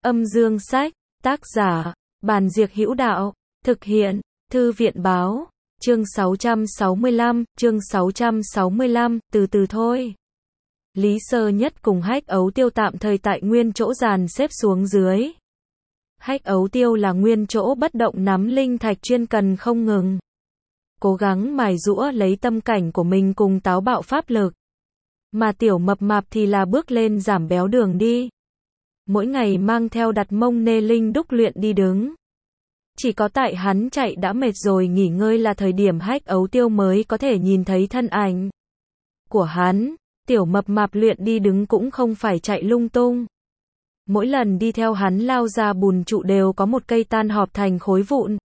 Âm dương sách, tác giả, Bàn Diệc Hữu Đạo, thực hiện, Thư viện báo, chương 665, từ từ thôi. Lý Sơ Nhất cùng Hách Ấu Tiêu tạm thời tại nguyên chỗ dàn xếp xuống dưới. Hách Ấu Tiêu là nguyên chỗ bất động nắm linh thạch chuyên cần không ngừng. Cố gắng mài giũa lấy tâm cảnh của mình cùng táo bạo pháp lực. Mà Tiểu Mập Mạp thì là bước lên giảm béo đường đi. Mỗi ngày mang theo đặt mông nê linh đúc luyện đi đứng. Chỉ có tại hắn chạy đã mệt rồi nghỉ ngơi là thời điểm Hách Ấu Tiêu mới có thể nhìn thấy thân ảnh của hắn. Tiểu Mập Mạp luyện đi đứng cũng không phải chạy lung tung. Mỗi lần đi theo hắn lao ra bùn trụ đều có một cây tan họp thành khối vụn.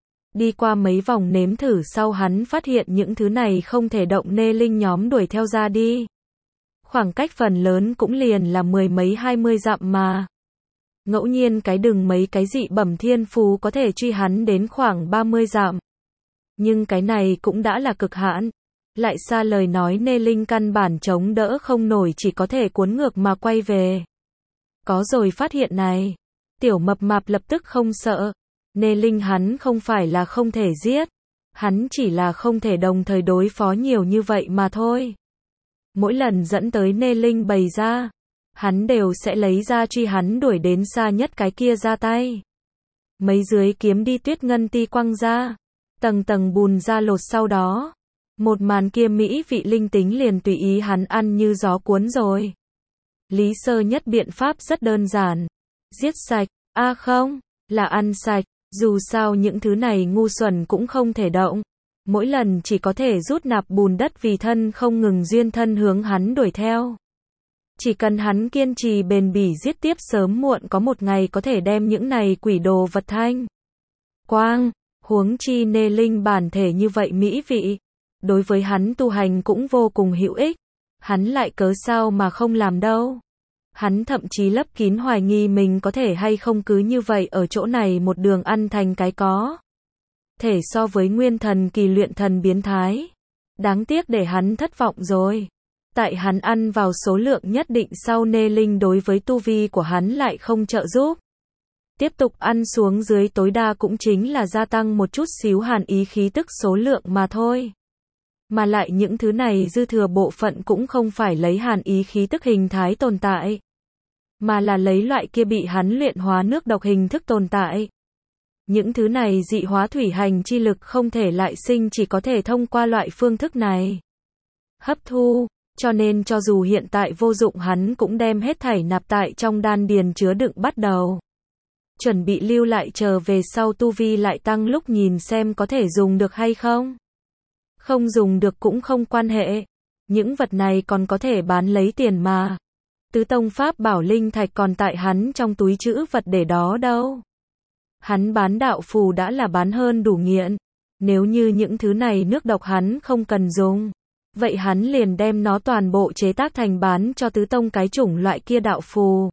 Đi qua mấy vòng nếm thử sau hắn phát hiện những thứ này không thể động nê linh nhóm đuổi theo ra đi. Khoảng cách phần lớn cũng liền là 10 mấy 20 dặm mà. Ngẫu nhiên cái đừng mấy cái dị bẩm thiên phú có thể truy hắn đến khoảng 30 dặm. Nhưng cái này cũng đã là cực hạn. Lại xa lời nói nê linh căn bản chống đỡ không nổi chỉ có thể cuốn ngược mà quay về. Có rồi phát hiện này. Tiểu Mập Mạp lập tức không sợ. Nê linh hắn không phải là không thể giết. Hắn chỉ là không thể đồng thời đối phó nhiều như vậy mà thôi. Mỗi lần dẫn tới nê linh bày ra, hắn đều sẽ lấy ra truy hắn đuổi đến xa nhất cái kia ra tay. Mấy dưới kiếm đi tuyết ngân ti quăng ra, tầng tầng bùn ra lột sau đó. Một màn kia mỹ vị linh tính liền tùy ý hắn ăn như gió cuốn rồi. Lý Sơ Nhất biện pháp rất đơn giản. Giết sạch, không, là ăn sạch, dù sao những thứ này ngu xuẩn cũng không thể động. Mỗi lần chỉ có thể rút nạp bùn đất vì thân không ngừng duyên thân hướng hắn đuổi theo. Chỉ cần hắn kiên trì bền bỉ giết tiếp sớm muộn có một ngày có thể đem những này quỷ đồ vật thanh quang, huống chi nê linh bản thể như vậy mỹ vị. Đối với hắn tu hành cũng vô cùng hữu ích. Hắn lại cớ sao mà không làm đâu. Hắn thậm chí lấp kín hoài nghi mình có thể hay không cứ như vậy ở chỗ này một đường ăn thành cái có thể so với nguyên thần kỳ luyện thần biến thái. Đáng tiếc để hắn thất vọng rồi. Tại hắn ăn vào số lượng nhất định sau nê linh đối với tu vi của hắn lại không trợ giúp. Tiếp tục ăn xuống dưới tối đa cũng chính là gia tăng một chút xíu hàn ý khí tức số lượng mà thôi. Mà lại những thứ này dư thừa bộ phận cũng không phải lấy hàn ý khí tức hình thái tồn tại. Mà là lấy loại kia bị hắn luyện hóa nước độc hình thức tồn tại. Những thứ này dị hóa thủy hành chi lực không thể lại sinh chỉ có thể thông qua loại phương thức này. Hấp thu, cho nên cho dù hiện tại vô dụng hắn cũng đem hết thảy nạp tại trong đan điền chứa đựng bắt đầu. Chuẩn bị lưu lại chờ về sau tu vi lại tăng lúc nhìn xem có thể dùng được hay không. Không dùng được cũng không quan hệ. Những vật này còn có thể bán lấy tiền mà. Tứ tông pháp bảo linh thạch còn tại hắn trong túi trữ vật để đó đâu. Hắn bán đạo phù đã là bán hơn đủ nghiện. Nếu như những thứ này nước độc hắn không cần dùng, vậy hắn liền đem nó toàn bộ chế tác thành bán cho tứ tông cái chủng loại kia đạo phù.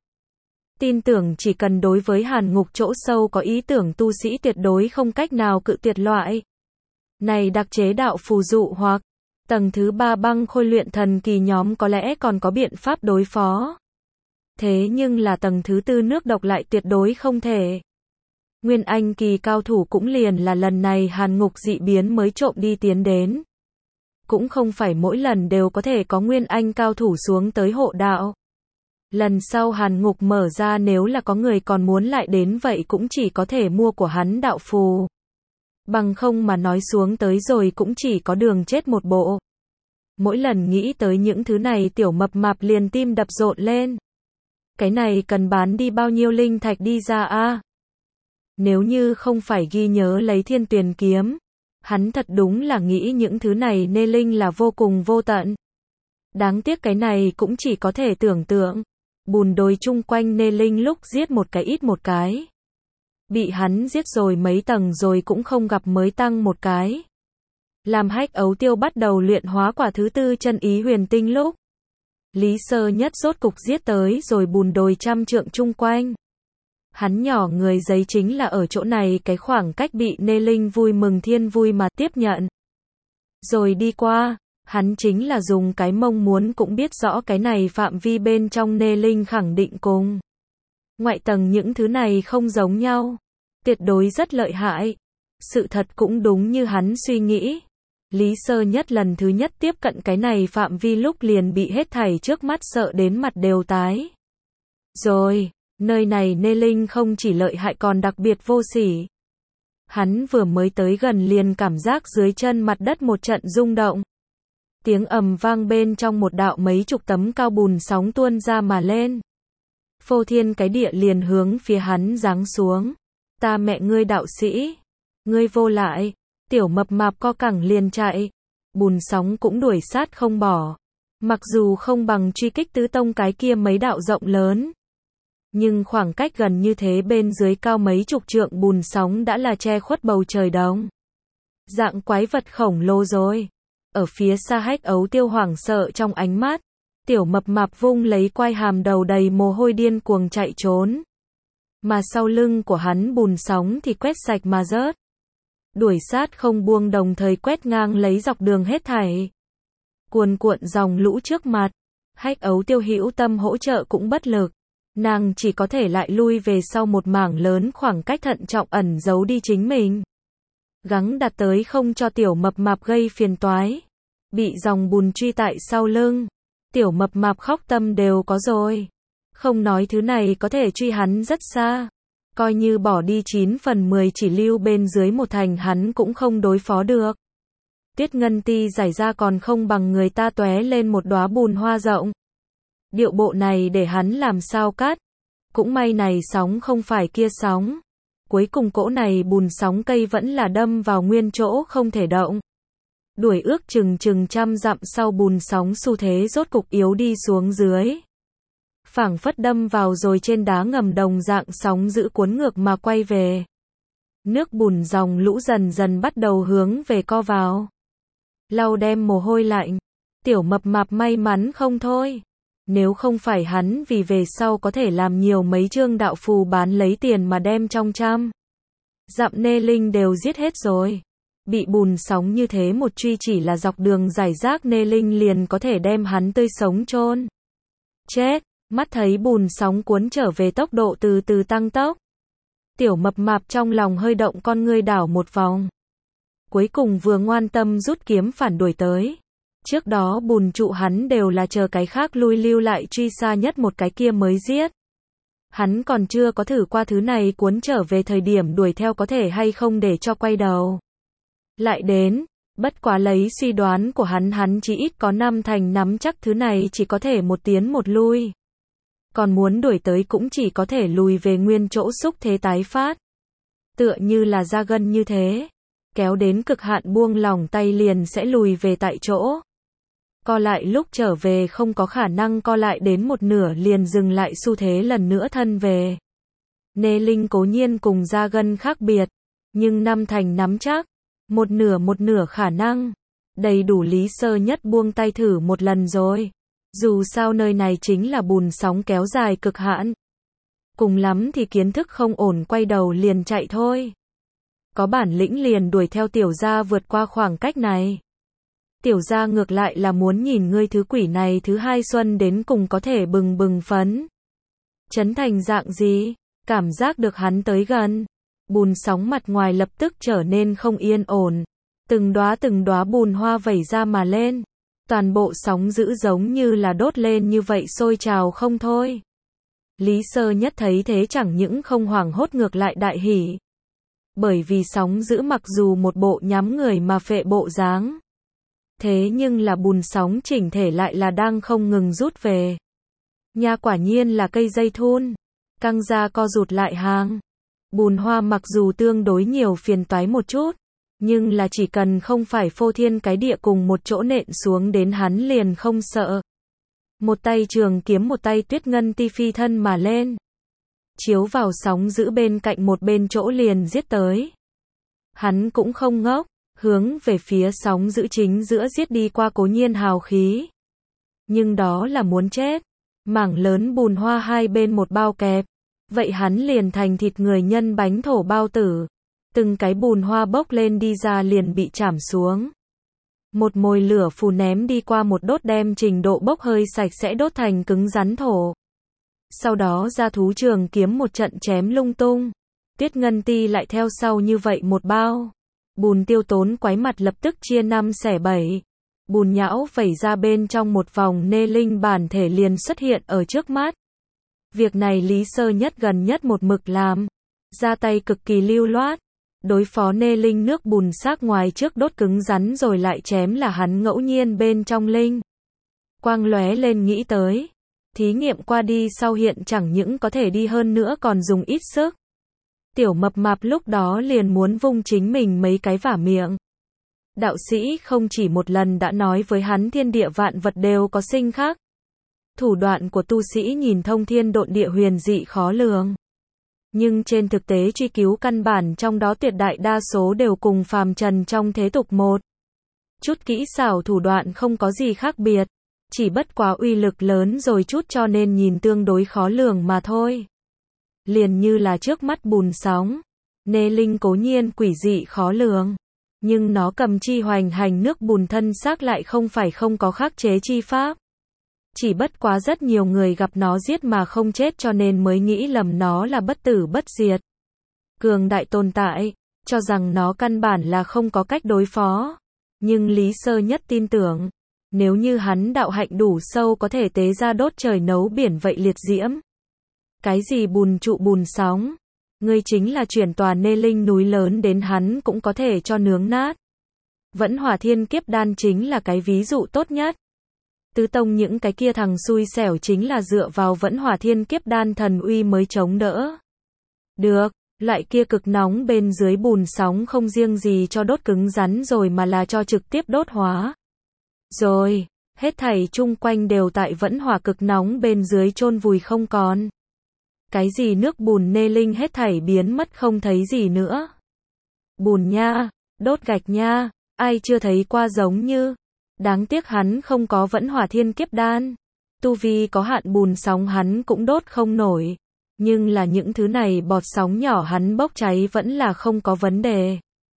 Tin tưởng chỉ cần đối với hàn ngục chỗ sâu có ý tưởng tu sĩ tuyệt đối không cách nào cự tuyệt loại này đặc chế đạo phù dụ hoặc tầng thứ 3 băng khôi luyện thần kỳ nhóm có lẽ còn có biện pháp đối phó. Thế nhưng là tầng thứ 4 nước độc lại tuyệt đối không thể. Nguyên anh kỳ cao thủ cũng liền là lần này hàn ngục dị biến mới trộm đi tiến đến. Cũng không phải mỗi lần đều có thể có nguyên anh cao thủ xuống tới hộ đạo. Lần sau hàn ngục mở ra nếu là có người còn muốn lại đến vậy cũng chỉ có thể mua của hắn đạo phù. Bằng không mà nói xuống tới rồi cũng chỉ có đường chết một bộ. Mỗi lần nghĩ tới những thứ này Tiểu Mập Mạp liền tim đập rộn lên. Cái này cần bán đi bao nhiêu linh thạch đi ra a? Nếu như không phải ghi nhớ lấy Thiên Tuyền kiếm, hắn thật đúng là nghĩ những thứ này nê linh là vô cùng vô tận. Đáng tiếc cái này cũng chỉ có thể tưởng tượng. Bùn đồi chung quanh nê linh lúc giết một cái ít một cái. Bị hắn giết rồi mấy tầng rồi cũng không gặp mới tăng một cái. Làm Hách Ấu Tiêu bắt đầu luyện hóa quả thứ 4 chân ý huyền tinh lúc. Lý Sơ Nhất rốt cục giết tới rồi bùn đồi trăm trượng chung quanh. Hắn nhỏ người giấy chính là ở chỗ này cái khoảng cách bị nê linh vui mừng thiên vui mà tiếp nhận. Rồi đi qua, hắn chính là dùng cái mông muốn cũng biết rõ cái này phạm vi bên trong nê linh khẳng định cùng Ngoại tầng những thứ này không giống nhau. Tuyệt đối rất lợi hại. Sự thật cũng đúng như hắn suy nghĩ. Lý Sơ Nhất lần thứ nhất tiếp cận cái này phạm vi lúc liền bị hết thảy trước mắt sợ đến mặt đều tái. Rồi, nơi này Nê Linh không chỉ lợi hại còn đặc biệt vô sỉ. Hắn vừa mới tới gần liền cảm giác dưới chân mặt đất một trận rung động. Tiếng ầm vang bên trong một đạo mấy chục tấm cao bùn sóng tuôn ra mà lên. Phô thiên cái địa liền hướng phía hắn giáng xuống. Ta mẹ ngươi đạo sĩ. Ngươi vô lại. Tiểu mập mạp co cẳng liền chạy. Bùn sóng cũng đuổi sát không bỏ. Mặc dù không bằng truy kích tứ tông cái kia mấy đạo rộng lớn. Nhưng khoảng cách gần như thế bên dưới cao mấy chục trượng bùn sóng đã là che khuất bầu trời đông. Dạng quái vật khổng lồ rồi. Ở phía xa Hách Ấu Tiêu hoảng sợ trong ánh mắt. Tiểu mập mạp vung lấy quai hàm đầu đầy mồ hôi điên cuồng chạy trốn. Mà sau lưng của hắn bùn sóng thì quét sạch mà rớt. Đuổi sát không buông đồng thời quét ngang lấy dọc đường hết thảy. Cuồn cuộn dòng lũ trước mặt. Hách Ấu Tiêu hữu tâm hỗ trợ cũng bất lực. Nàng chỉ có thể lại lui về sau một mảng lớn khoảng cách thận trọng ẩn giấu đi chính mình. Gắng đạt tới không cho tiểu mập mạp gây phiền toái. Bị dòng bùn truy tại sau lưng. Tiểu mập mạp khóc tâm đều có rồi. Không nói thứ này có thể truy hắn rất xa. Coi như bỏ đi 9 phần 10 chỉ lưu bên dưới một thành hắn cũng không đối phó được. Tuyết ngân ti giải ra còn không bằng người ta tóe lên một đóa bùn hoa rộng. Điệu bộ này để hắn làm sao cắt. Cũng may này sóng không phải kia sóng. Cuối cùng cỗ này bùn sóng cây vẫn là đâm vào nguyên chỗ không thể động. Đuổi ước chừng trăm dặm sau bùn sóng xu thế rốt cục yếu đi xuống dưới. Phảng phất đâm vào rồi trên đá ngầm đồng dạng sóng giữ cuốn ngược mà quay về. Nước bùn dòng lũ dần dần bắt đầu hướng về co vào. Lau đem mồ hôi lạnh. Tiểu mập mạp may mắn không thôi. Nếu không phải hắn vì về sau có thể làm nhiều mấy chương đạo phù bán lấy tiền mà đem trong trăm dặm Nê Linh đều giết hết rồi. Bị bùn sóng như thế một truy chỉ là dọc đường giải rác Nê Linh liền có thể đem hắn tươi sống chôn chết. Mắt thấy bùn sóng cuốn trở về tốc độ từ từ tăng tốc. Tiểu mập mạp trong lòng hơi động con ngươi đảo một vòng. Cuối cùng vừa ngoan tâm rút kiếm phản đuổi tới. Trước đó bùn trụ hắn đều là chờ cái khác lui lưu lại truy xa nhất một cái kia mới giết. Hắn còn chưa có thử qua thứ này cuốn trở về thời điểm đuổi theo có thể hay không để cho quay đầu. Lại đến, bất quá lấy suy đoán của hắn chỉ ít có 5 thành nắm chắc thứ này chỉ có thể một tiến một lui. Còn muốn đuổi tới cũng chỉ có thể lùi về nguyên chỗ xúc thế tái phát. Tựa như là da gân như thế. Kéo đến cực hạn buông lỏng tay liền sẽ lùi về tại chỗ. Co lại lúc trở về không có khả năng co lại đến một nửa liền dừng lại xu thế lần nữa thân về. Nê Linh cố nhiên cùng da gân khác biệt. Nhưng 5 thành nắm chắc. Một nửa khả năng. Đầy đủ Lý Sơ Nhất buông tay thử một lần rồi. Dù sao nơi này chính là bùn sóng kéo dài cực hạn. Cùng lắm thì kiến thức không ổn quay đầu liền chạy thôi. Có bản lĩnh liền đuổi theo tiểu gia vượt qua khoảng cách này. Tiểu gia ngược lại là muốn nhìn ngươi thứ quỷ này thứ hai xuân đến cùng có thể bừng bừng phấn. Chấn thành dạng gì? Cảm giác được hắn tới gần. Bùn sóng mặt ngoài lập tức trở nên không yên ổn. Từng đóa bùn hoa vẩy ra mà lên. Toàn bộ sóng dữ giống như là đốt lên như vậy sôi trào không thôi. Lý Sơ Nhất thấy thế chẳng những không hoảng hốt ngược lại đại hỉ. Bởi vì sóng dữ mặc dù một bộ nhắm người mà phệ bộ dáng. Thế nhưng là bùn sóng chỉnh thể lại là đang không ngừng rút về. Nha quả nhiên là cây dây thun. Căng ra co rụt lại hàng. Bùn hoa mặc dù tương đối nhiều phiền toái một chút. Nhưng là chỉ cần không phải phô thiên cái địa cùng một chỗ nện xuống đến hắn liền không sợ. Một tay trường kiếm một tay tuyết ngân ti phi thân mà lên. Chiếu vào sóng giữ bên cạnh một bên chỗ liền giết tới. Hắn cũng không ngốc, hướng về phía sóng giữ chính giữa giết đi qua cố nhiên hào khí. Nhưng đó là muốn chết. Mảng lớn bùn hoa hai bên một bao kẹp. Vậy hắn liền thành thịt người nhân bánh thổ bao tử. Từng cái bùn hoa bốc lên đi ra liền bị chảm xuống. Một mồi lửa phù ném đi qua một đốt đem trình độ bốc hơi sạch sẽ đốt thành cứng rắn thổ. Sau đó ra thú trường kiếm một trận chém lung tung. Tuyết Ngân Ti lại theo sau như vậy một bao. Bùn Tiêu Tốn quái mặt lập tức chia 5 xẻ 7. Bùn nhão vẩy ra bên trong một vòng nê linh bản thể liền xuất hiện ở trước mắt. Việc này Lý Sơ Nhất gần nhất một mực làm. Ra tay cực kỳ lưu loát. Đối phó nê linh nước bùn xác ngoài trước đốt cứng rắn rồi lại chém là hắn ngẫu nhiên bên trong linh. Quang lóe lên nghĩ tới. Thí nghiệm qua đi sau hiện chẳng những có thể đi hơn nữa còn dùng ít sức. Tiểu mập mạp lúc đó liền muốn vung chính mình mấy cái vả miệng. Đạo sĩ không chỉ một lần đã nói với hắn thiên địa vạn vật đều có sinh khác. Thủ đoạn của tu sĩ nhìn thông thiên độn địa huyền dị khó lường. Nhưng trên thực tế truy cứu căn bản trong đó tuyệt đại đa số đều cùng phàm trần trong thế tục một. Chút kỹ xảo thủ đoạn không có gì khác biệt. Chỉ bất quá uy lực lớn rồi chút cho nên nhìn tương đối khó lường mà thôi. Liền như là trước mắt bùn sóng. Nê linh cố nhiên quỷ dị khó lường. Nhưng nó cầm chi hoành hành nước bùn thân xác lại không phải không có khắc chế chi pháp. Chỉ bất quá rất nhiều người gặp nó giết mà không chết cho nên mới nghĩ lầm nó là bất tử bất diệt. Cường đại tồn tại, cho rằng nó căn bản là không có cách đối phó. Nhưng Lý Sơ Nhất tin tưởng, nếu như hắn đạo hạnh đủ sâu có thể tế ra đốt trời nấu biển vậy liệt diễm. Cái gì bùn trụ bùn sóng, ngươi chính là chuyển tòa nê linh núi lớn đến hắn cũng có thể cho nướng nát. Vẫn Hỏa Thiên Kiếp Đan chính là cái ví dụ tốt nhất. Tứ tông những cái kia thằng xui xẻo chính là dựa vào Vẫn Hỏa Thiên Kiếp Đan thần uy mới chống đỡ. Được, loại kia cực nóng bên dưới bùn sóng không riêng gì cho đốt cứng rắn rồi mà là cho trực tiếp đốt hóa. Rồi, hết thảy chung quanh đều tại Vẫn Hỏa cực nóng bên dưới chôn vùi không còn. Cái gì nước bùn nê linh hết thảy biến mất không thấy gì nữa. Bùn nha, đốt gạch nha, ai chưa thấy qua giống như. Đáng tiếc hắn không có Vẫn Hỏa Thiên Kiếp Đan. Tu vi có hạn bùn sóng hắn cũng đốt không nổi. Nhưng là những thứ này bọt sóng nhỏ hắn bốc cháy vẫn là không có vấn đề.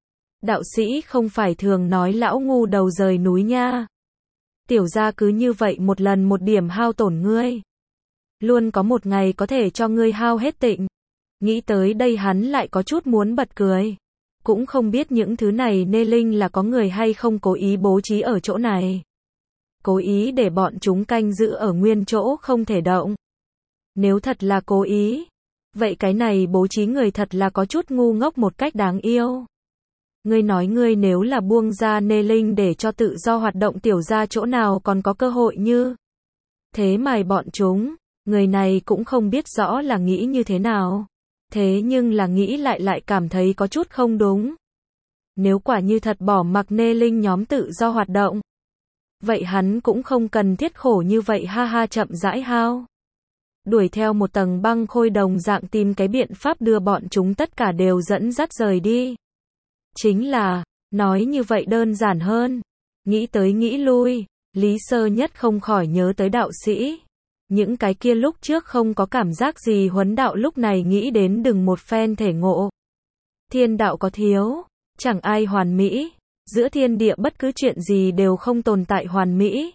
Đạo sĩ không phải thường nói lão ngu đầu rời núi nha. Tiểu gia cứ như vậy một lần một điểm hao tổn ngươi. Luôn có một ngày có thể cho ngươi hao hết tịnh. Nghĩ tới đây hắn lại có chút muốn bật cười. Cũng không biết những thứ này nê linh là có người hay không cố ý bố trí ở chỗ này. Cố ý để bọn chúng canh giữ ở nguyên chỗ không thể động. Nếu thật là cố ý, vậy cái này bố trí người thật là có chút ngu ngốc một cách đáng yêu. Ngươi nói ngươi nếu là buông ra nê linh để cho tự do hoạt động tiểu ra chỗ nào còn có cơ hội như. Thế mà bọn chúng, người này cũng không biết rõ là nghĩ như thế nào. Thế nhưng là nghĩ lại cảm thấy có chút không đúng. Nếu quả như thật bỏ mặc nê linh nhóm tự do hoạt động. Vậy hắn cũng không cần thiết khổ như vậy ha ha chậm rãi hao. Đuổi theo một tầng băng khôi đồng dạng tìm cái biện pháp đưa bọn chúng tất cả đều dẫn dắt rời đi. Chính là, nói như vậy đơn giản hơn. Nghĩ tới nghĩ lui, Lý Sơ Nhất không khỏi nhớ tới đạo sĩ. Những cái kia lúc trước không có cảm giác gì huấn đạo lúc này nghĩ đến đừng một phen thể ngộ. Thiên đạo có thiếu, chẳng ai hoàn mỹ. Giữa thiên địa bất cứ chuyện gì đều không tồn tại hoàn mỹ.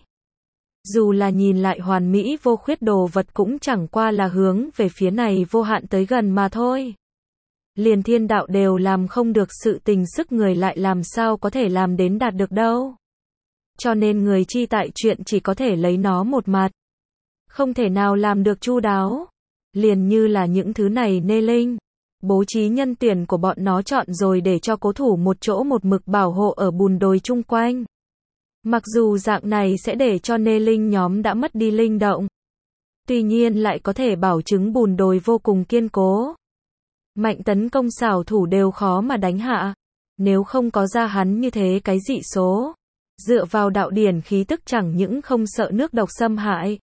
Dù là nhìn lại hoàn mỹ vô khuyết đồ vật cũng chẳng qua là hướng về phía này vô hạn tới gần mà thôi. Liền thiên đạo đều làm không được sự tình sức người lại làm sao có thể làm đến đạt được đâu. Cho nên người chi tại chuyện chỉ có thể lấy nó một mặt. Không thể nào làm được chu đáo. Liền như là những thứ này nê linh. Bố trí nhân tuyển của bọn nó chọn rồi để cho cố thủ một chỗ một mực bảo hộ ở bùn đồi chung quanh. Mặc dù dạng này sẽ để cho nê linh nhóm đã mất đi linh động. Tuy nhiên lại có thể bảo chứng bùn đồi vô cùng kiên cố. Mạnh tấn công xảo thủ đều khó mà đánh hạ. Nếu không có ra hắn như thế cái dị số. Dựa vào đạo điển khí tức chẳng những không sợ nước độc xâm hại.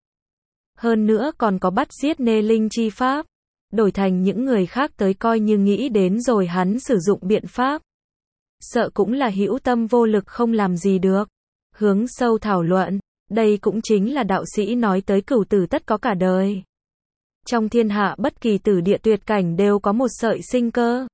Hơn nữa còn có bắt giết nê linh chi pháp. Đổi thành những người khác tới coi như nghĩ đến rồi hắn sử dụng biện pháp. Sợ cũng là hữu tâm vô lực không làm gì được. Hướng sâu thảo luận, đây cũng chính là đạo sĩ nói tới cửu tử tất có cả đời. Trong thiên hạ bất kỳ tử địa tuyệt cảnh đều có một sợi sinh cơ.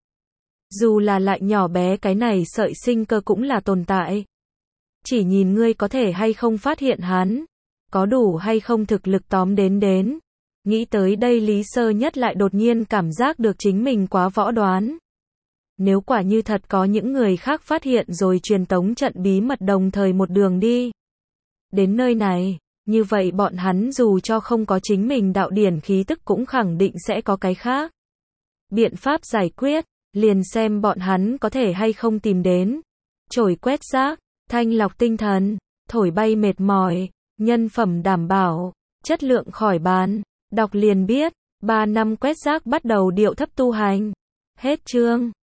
Dù là lại nhỏ bé cái này sợi sinh cơ cũng là tồn tại. Chỉ nhìn ngươi có thể hay không phát hiện hắn. Có đủ hay không thực lực tóm đến. Nghĩ tới đây Lý Sơ Nhất lại đột nhiên cảm giác được chính mình quá võ đoán. Nếu quả như thật có những người khác phát hiện rồi truyền tống trận bí mật đồng thời một đường đi đến nơi này, như vậy bọn hắn dù cho không có chính mình đạo điển khí tức cũng khẳng định sẽ có cái khác biện pháp giải quyết, liền xem bọn hắn có thể hay không tìm đến. Chổi quét rác, thanh lọc tinh thần, thổi bay mệt mỏi, nhân phẩm đảm bảo, chất lượng khỏi bàn, đọc liền biết, 3 năm quét rác bắt đầu điệu thấp tu hành. Hết chương.